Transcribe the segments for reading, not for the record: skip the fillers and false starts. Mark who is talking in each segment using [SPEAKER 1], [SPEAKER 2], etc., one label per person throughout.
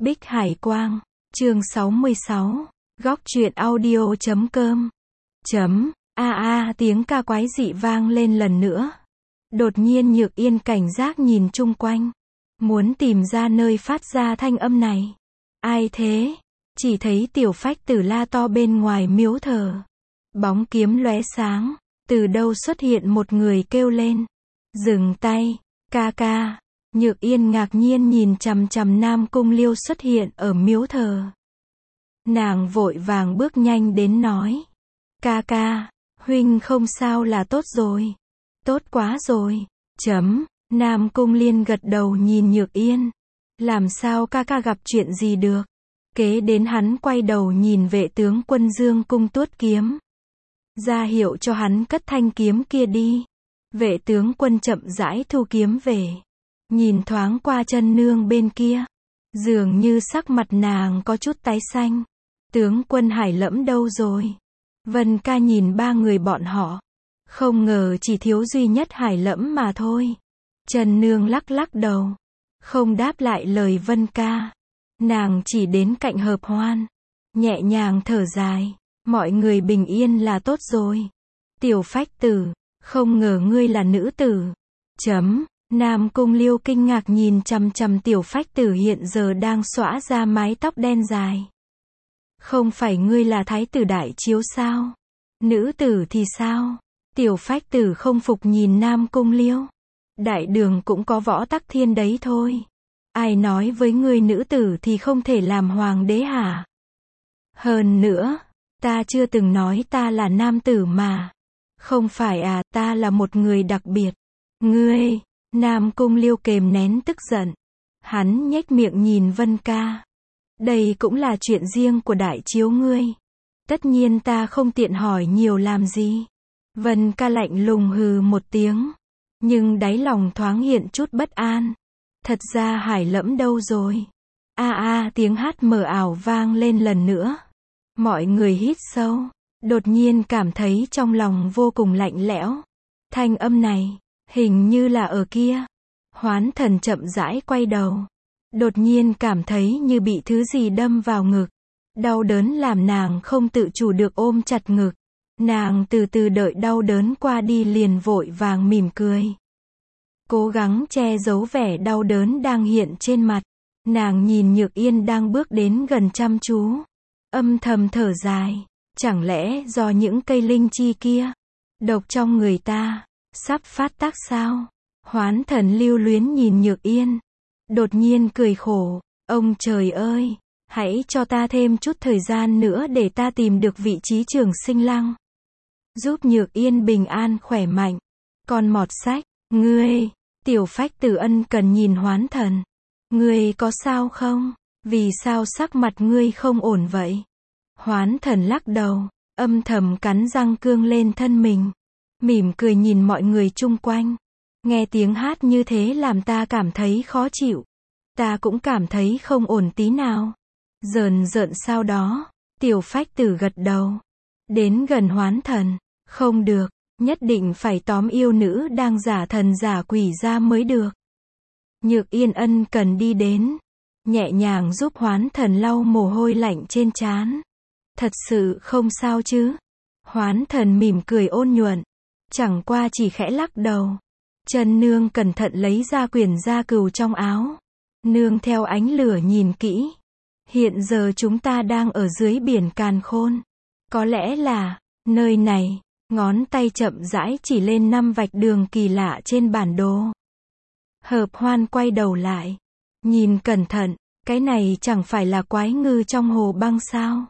[SPEAKER 1] Bích Hải Quang, chương 66, góc truyện audio.com. Tiếng ca quái dị vang lên lần nữa. Đột nhiên Nhược Yên cảnh giác nhìn chung quanh, muốn tìm ra nơi phát ra thanh âm này. Ai thế? Chỉ thấy Tiểu Phách Tử la to bên ngoài miếu thờ. Bóng kiếm lóe sáng, từ đâu xuất hiện một người kêu lên. Dừng tay, ca ca. Nhược Yên ngạc nhiên nhìn chằm chằm Nam Cung Liêu xuất hiện ở miếu thờ. Nàng vội vàng bước nhanh đến nói. Ca ca, huynh không sao là tốt rồi. Tốt quá rồi. Nam Cung Liên gật đầu nhìn Nhược Yên. Làm sao ca ca gặp chuyện gì được? Kế đến hắn quay đầu nhìn Vệ tướng quân Dương Cung tuốt kiếm. Ra hiệu cho hắn cất thanh kiếm kia đi. Vệ tướng quân chậm rãi thu kiếm về. Nhìn thoáng qua chân nương bên kia. Dường như sắc mặt nàng có chút tái xanh. Tướng quân Hải Lẫm đâu rồi? Vân ca nhìn ba người bọn họ. Không ngờ chỉ thiếu duy nhất Hải Lẫm mà thôi. Trần nương lắc lắc đầu. Không đáp lại lời Vân ca. Nàng chỉ đến cạnh Hợp Hoan. Nhẹ nhàng thở dài. Mọi người bình yên là tốt rồi. Tiểu Phách Tử, không ngờ ngươi là nữ tử. Nam Cung Liêu kinh ngạc nhìn chằm chằm Tiểu Phách Tử hiện giờ đang xõa ra mái tóc đen dài. Không phải ngươi là thái tử đại chiếu sao? Nữ tử thì sao? Tiểu Phách Tử không phục nhìn Nam Cung Liêu. Đại đường cũng có Võ Tắc Thiên đấy thôi. Ai nói với ngươi nữ tử thì không thể làm hoàng đế hả? Hơn nữa, ta chưa từng nói ta là nam tử mà. Không phải à, ta là một người đặc biệt. Ngươi, Nam Cung Liêu kềm nén tức giận. Hắn nhếch miệng nhìn Vân ca. Đây cũng là chuyện riêng của đại chiếu ngươi. Tất nhiên ta không tiện hỏi nhiều làm gì. Vân ca lạnh lùng hừ một tiếng. Nhưng đáy lòng thoáng hiện chút bất an. Thật ra Hải Lẫm đâu rồi? Tiếng hát mờ ảo vang lên lần nữa. Mọi người hít sâu. Đột nhiên cảm thấy trong lòng vô cùng lạnh lẽo. Thanh âm này, hình như là ở kia. Hoán Thần chậm rãi quay đầu. Đột nhiên cảm thấy như bị thứ gì đâm vào ngực. Đau đớn làm nàng không tự chủ được ôm chặt ngực. Nàng từ từ đợi đau đớn qua đi liền vội vàng mỉm cười. Cố gắng che giấu vẻ đau đớn đang hiện trên mặt. Nàng nhìn Nhược Yên đang bước đến gần chăm chú. Âm thầm thở dài. Chẳng lẽ do những cây linh chi kia, độc trong người ta, sắp phát tác sao? Hoán Thần lưu luyến nhìn Nhược Yên. Đột nhiên cười khổ. Ông trời ơi, hãy cho ta thêm chút thời gian nữa để ta tìm được vị trí Trường Sinh Lăng. Giúp Nhược Yên bình an khỏe mạnh. Con mọt sách, ngươi, Tiểu Phách Tử ân cần nhìn Hoán Thần. Ngươi có sao không? Vì sao sắc mặt ngươi không ổn vậy? Hoán Thần lắc đầu, âm thầm cắn răng cương lên thân mình. Mỉm cười nhìn mọi người chung quanh. Nghe tiếng hát như thế làm ta cảm thấy khó chịu. Ta cũng cảm thấy không ổn tí nào. Rờn sau đó, Tiểu Phách Tử gật đầu. Đến gần Hoán Thần. Không được, nhất định phải tóm yêu nữ đang giả thần giả quỷ ra mới được. Nhược Yên ân cần đi đến. Nhẹ nhàng giúp Hoán Thần lau mồ hôi lạnh trên trán. Thật sự không sao chứ? Hoán Thần mỉm cười ôn nhuận. Chẳng qua chỉ khẽ lắc đầu. Trần nương cẩn thận lấy ra quyển gia cừu trong áo. Nương theo ánh lửa nhìn kỹ. Hiện giờ chúng ta đang ở dưới biển Càn Khôn. Có lẽ là, nơi này, ngón tay chậm rãi chỉ lên 5 vạch đường kỳ lạ trên bản đồ. Hợp Hoan quay đầu lại. Nhìn cẩn thận, cái này chẳng phải là quái ngư trong hồ băng sao?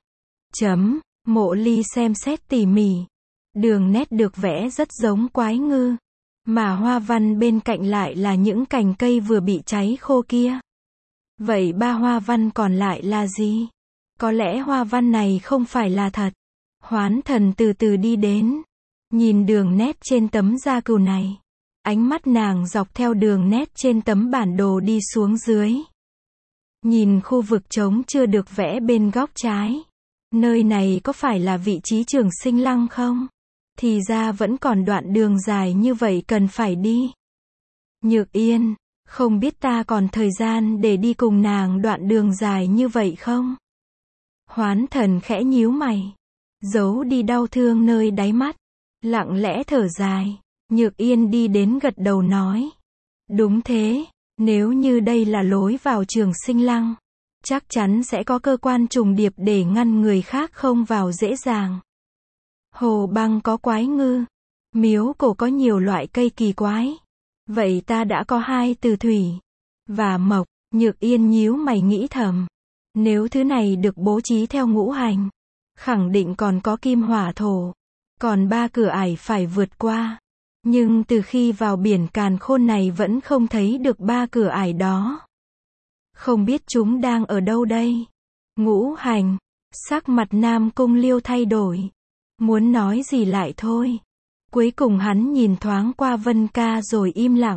[SPEAKER 1] Mộ Ly xem xét tỉ mỉ. Đường nét được vẽ rất giống quái ngư. Mà hoa văn bên cạnh lại là những cành cây vừa bị cháy khô kia. Vậy ba hoa văn còn lại là gì? Có lẽ hoa văn này không phải là thật. Hoán Thần từ từ đi đến. Nhìn đường nét trên tấm da cừu này. Ánh mắt nàng dọc theo đường nét trên tấm bản đồ đi xuống dưới. Nhìn khu vực trống chưa được vẽ bên góc trái. Nơi này có phải là vị trí Trường Sinh Lăng không? Thì ra vẫn còn đoạn đường dài như vậy cần phải đi. Nhược Yên, Không biết ta còn thời gian để đi cùng nàng đoạn đường dài như vậy không? Hoán Thần khẽ nhíu mày, giấu đi đau thương nơi đáy mắt, lặng lẽ thở dài. Nhược Yên đi đến gật đầu nói. Đúng thế, nếu như đây là lối vào Trường Sinh Lăng, chắc chắn sẽ có cơ quan trùng điệp để ngăn người khác không vào dễ dàng. Hồ Băng có quái ngư, miếu cổ có nhiều loại cây kỳ quái. Vậy ta đã có 2 từ thủy và mộc. Nhược Yên nhíu mày nghĩ thầm. Nếu thứ này được bố trí theo ngũ hành, khẳng định còn có kim hỏa thổ. Còn 3 cửa ải phải vượt qua. Nhưng từ khi vào biển càn khôn này vẫn không thấy được 3 cửa ải đó. Không biết chúng đang ở đâu đây? Ngũ hành. Sắc mặt Nam Cung Liêu thay đổi. Muốn nói gì lại thôi. Cuối cùng hắn nhìn thoáng qua Vân Ca rồi im lặng.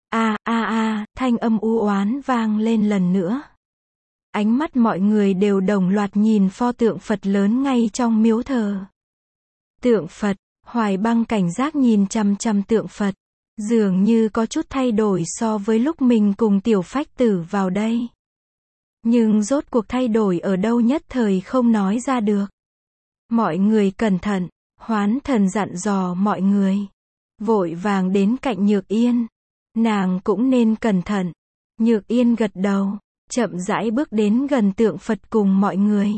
[SPEAKER 1] Thanh âm u oán vang lên lần nữa. Ánh mắt mọi người đều đồng loạt nhìn pho tượng Phật lớn ngay trong miếu thờ. Tượng Phật, Hoài Băng cảnh giác nhìn chằm chằm tượng Phật. Dường như có chút thay đổi so với lúc mình cùng Tiểu Phách Tử vào đây. Nhưng rốt cuộc thay đổi ở đâu nhất thời không nói ra được. Mọi người cẩn thận, Hoán Thần dặn dò mọi người. Vội vàng đến cạnh Nhược Yên. Nàng cũng nên cẩn thận. Nhược Yên gật đầu, chậm rãi bước đến gần tượng Phật cùng mọi người.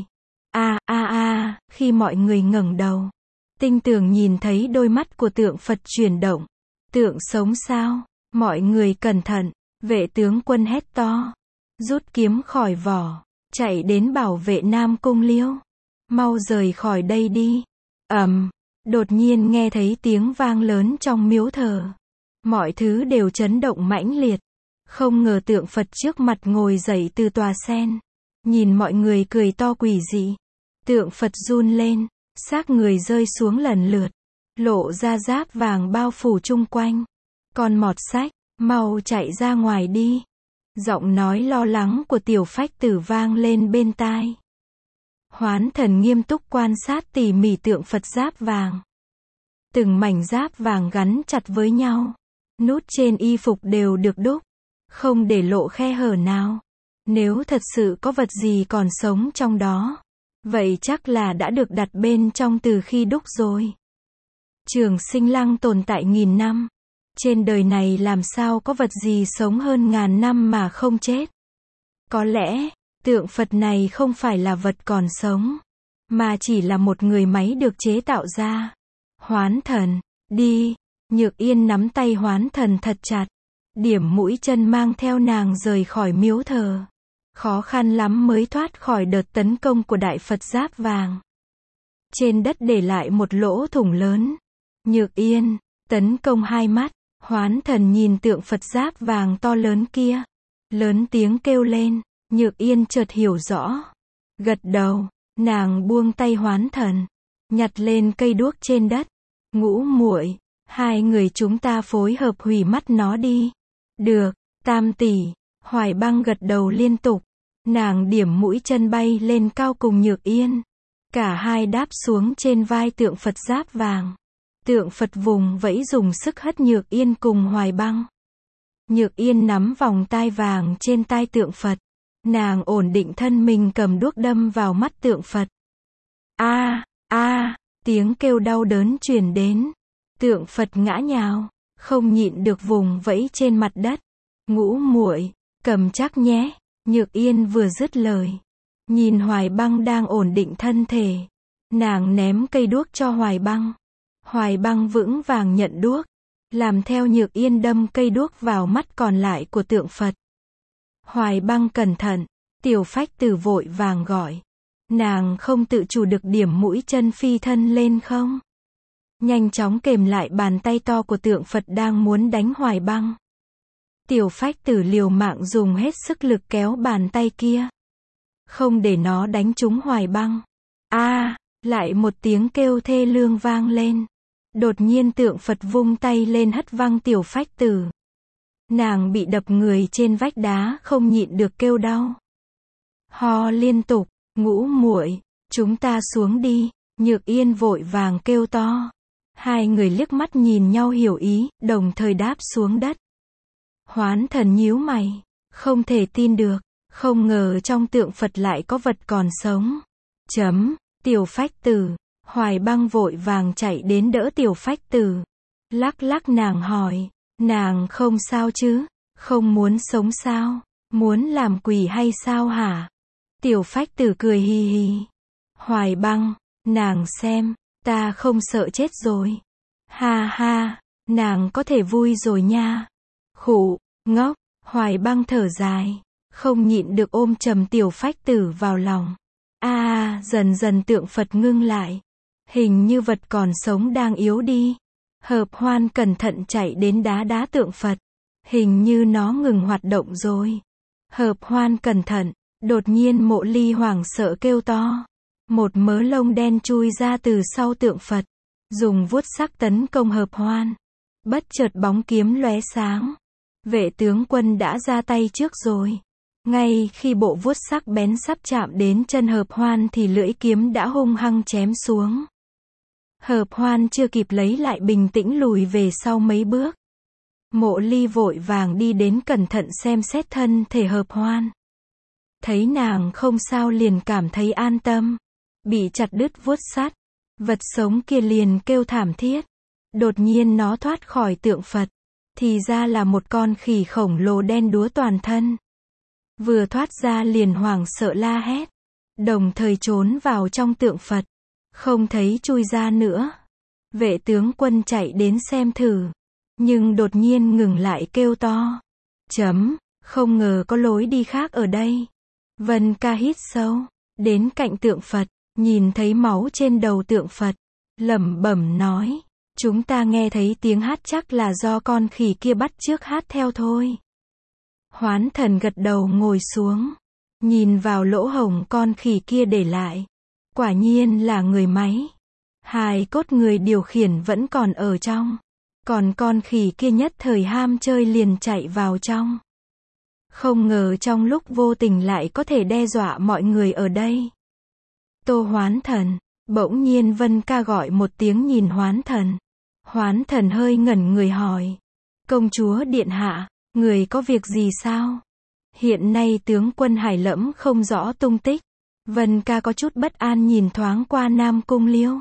[SPEAKER 1] Khi mọi người ngẩng đầu, tinh tường nhìn thấy đôi mắt của tượng Phật chuyển động. Tượng sống sao? Mọi người cẩn thận, vệ tướng quân hét to. Rút kiếm khỏi vỏ, chạy đến bảo vệ Nam Cung Liêu. Mau rời khỏi đây đi. Đột nhiên nghe thấy tiếng vang lớn trong miếu thờ. Mọi thứ đều chấn động mãnh liệt. Không ngờ tượng Phật trước mặt ngồi dậy từ tòa sen. Nhìn mọi người cười to quỷ dị. Tượng Phật run lên, xác người rơi xuống lần lượt. Lộ ra giáp vàng bao phủ chung quanh. Con mọt sách, mau chạy ra ngoài đi. Giọng nói lo lắng của Tiểu Phách Tử vang lên bên tai. Hoán Thần nghiêm túc quan sát tỉ mỉ tượng Phật giáp vàng. Từng mảnh giáp vàng gắn chặt với nhau. Nút trên y phục đều được đúc, không để lộ khe hở nào. Nếu thật sự có vật gì còn sống trong đó, vậy chắc là đã được đặt bên trong từ khi đúc rồi. Trường Sinh Lăng tồn tại 1000 năm. Trên đời này làm sao có vật gì sống hơn 1000 năm mà không chết. Có lẽ, tượng Phật này không phải là vật còn sống, mà chỉ là một người máy được chế tạo ra. Hoán Thần, đi. Nhược Yên nắm tay Hoán Thần thật chặt. Điểm mũi chân mang theo nàng rời khỏi miếu thờ. Khó khăn lắm mới thoát khỏi đợt tấn công của Đại Phật giáp vàng. Trên đất để lại một lỗ thủng lớn. Nhược Yên, tấn công 2 mắt. Hoán Thần nhìn tượng Phật giáp vàng to lớn kia. Lớn tiếng kêu lên. Nhược Yên chợt hiểu rõ. Gật đầu, nàng buông tay Hoán Thần. Nhặt lên cây đuốc trên đất. Ngũ muội, 2 người chúng ta phối hợp hủy mắt nó đi. Được, Tam tỷ. Hoài Băng gật đầu liên tục. Nàng điểm mũi chân bay lên cao cùng Nhược Yên. Cả hai đáp xuống trên vai tượng Phật giáp vàng. Tượng Phật vùng vẫy dùng sức hất Nhược Yên cùng Hoài Băng. Nhược Yên nắm vòng tai vàng trên tai tượng Phật. Nàng ổn định thân mình cầm đuốc đâm vào mắt tượng Phật. Tiếng kêu đau đớn truyền đến. Tượng Phật ngã nhào, không nhịn được vùng vẫy trên mặt đất. Ngũ muội, cầm chắc nhé. Nhược Yên vừa dứt lời, nhìn Hoài Băng đang ổn định thân thể. Nàng ném cây đuốc cho Hoài Băng. Hoài Băng vững vàng nhận đuốc, làm theo Nhược Yên đâm cây đuốc vào mắt còn lại của tượng Phật. Hoài Băng cẩn thận, Tiểu Phách Tử vội vàng gọi. Nàng không tự chủ được điểm mũi chân phi thân lên không. Nhanh chóng kềm lại bàn tay to của tượng Phật đang muốn đánh Hoài Băng. Tiểu Phách Tử liều mạng dùng hết sức lực kéo bàn tay kia. Không để nó đánh trúng Hoài Băng. Lại một tiếng kêu thê lương vang lên. Đột nhiên tượng Phật vung tay lên hất văng Tiểu Phách Tử. Nàng bị đập người trên vách đá không nhịn được kêu đau. Ho liên tục. Ngũ muội, chúng ta xuống đi. Nhược Yên vội vàng kêu to. 2 người liếc mắt nhìn nhau hiểu ý, đồng thời đáp xuống đất. Hoán thần nhíu mày, không thể tin được, không ngờ trong tượng Phật lại có vật còn sống. Tiểu Phách Tử, Hoài Băng vội vàng chạy đến đỡ Tiểu Phách Tử. Lắc lắc nàng hỏi, nàng không sao chứ, không muốn sống sao, muốn làm quỷ hay sao hả? Tiểu Phách Tử cười hì hì. Hoài Băng, nàng xem, ta không sợ chết rồi. Ha ha, nàng có thể vui rồi nha. Khụ, ngốc, Hoài Băng thở dài, không nhịn được ôm chầm Tiểu Phách Tử vào lòng. Dần dần tượng Phật ngưng lại. Hình như vật còn sống đang yếu đi. Hợp Hoan cẩn thận chạy đến đá tượng Phật. Hình như nó ngừng hoạt động rồi. Hợp Hoan cẩn thận, đột nhiên Mộ Ly hoảng sợ kêu to. Một mớ lông đen chui ra từ sau tượng Phật, dùng vuốt sắc tấn công Hợp Hoan. Bất chợt bóng kiếm lóe sáng. Vệ tướng quân đã ra tay trước rồi. Ngay khi bộ vuốt sắc bén sắp chạm đến chân Hợp Hoan thì lưỡi kiếm đã hung hăng chém xuống. Hợp Hoan chưa kịp lấy lại bình tĩnh lùi về sau mấy bước. Mộ Ly vội vàng đi đến cẩn thận xem xét thân thể Hợp Hoan. Thấy nàng không sao liền cảm thấy an tâm. Bị chặt đứt vuốt sắt, vật sống kia liền kêu thảm thiết. Đột nhiên nó thoát khỏi tượng Phật, thì ra là một con khỉ khổng lồ đen đúa toàn thân. Vừa thoát ra liền hoảng sợ la hét, đồng thời trốn vào trong tượng Phật, không thấy chui ra nữa. Vệ tướng quân chạy đến xem thử, nhưng đột nhiên ngừng lại kêu to. Không ngờ có lối đi khác ở đây. Vân Ca hít sâu, đến cạnh tượng Phật, nhìn thấy máu trên đầu tượng Phật, lẩm bẩm nói, chúng ta nghe thấy tiếng hát chắc là do con khỉ kia bắt chước hát theo thôi. Hoán thần gật đầu ngồi xuống, nhìn vào lỗ hổng con khỉ kia để lại. Quả nhiên là người máy. Hài cốt người điều khiển vẫn còn ở trong. Còn con khỉ kia nhất thời ham chơi liền chạy vào trong. Không ngờ trong lúc vô tình lại có thể đe dọa mọi người ở đây. Tô Hoán Thần, bỗng nhiên Vân Ca gọi một tiếng nhìn Hoán Thần. Hoán Thần hơi ngẩn người hỏi. Công chúa điện hạ, người có việc gì sao? Hiện nay tướng quân Hải Lẫm không rõ tung tích. Vân Ca có chút bất an nhìn thoáng qua Nam Cung Liêu.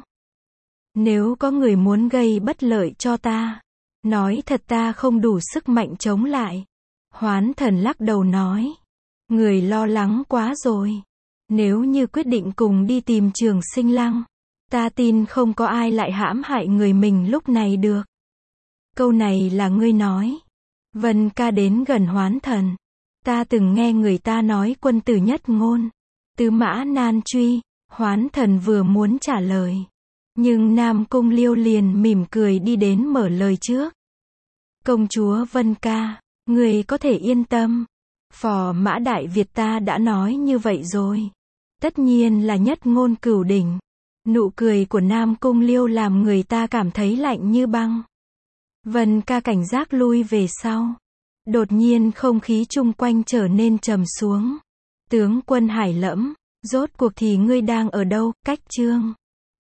[SPEAKER 1] Nếu có người muốn gây bất lợi cho ta, nói thật ta không đủ sức mạnh chống lại. Hoán Thần lắc đầu nói. Người lo lắng quá rồi. Nếu như quyết định cùng đi tìm Trường Sinh Lăng, ta tin không có ai lại hãm hại người mình lúc này được. Câu này là ngươi nói. Vân Ca đến gần Hoán Thần. Ta từng nghe người ta nói quân tử nhất ngôn, tứ mã nan truy. Hoán Thần vừa muốn trả lời, nhưng Nam Cung Liêu liền mỉm cười đi đến mở lời trước. Công chúa Vân Ca, người có thể yên tâm. Phò mã Đại Việt ta đã nói như vậy rồi. Tất nhiên là nhất ngôn cửu đỉnh. Nụ cười của Nam Cung Liêu làm người ta cảm thấy lạnh như băng. Vân Ca cảnh giác lui về sau. Đột nhiên không khí chung quanh trở nên trầm xuống. Tướng quân Hải Lẫm, rốt cuộc thì ngươi đang ở đâu? Cách Chương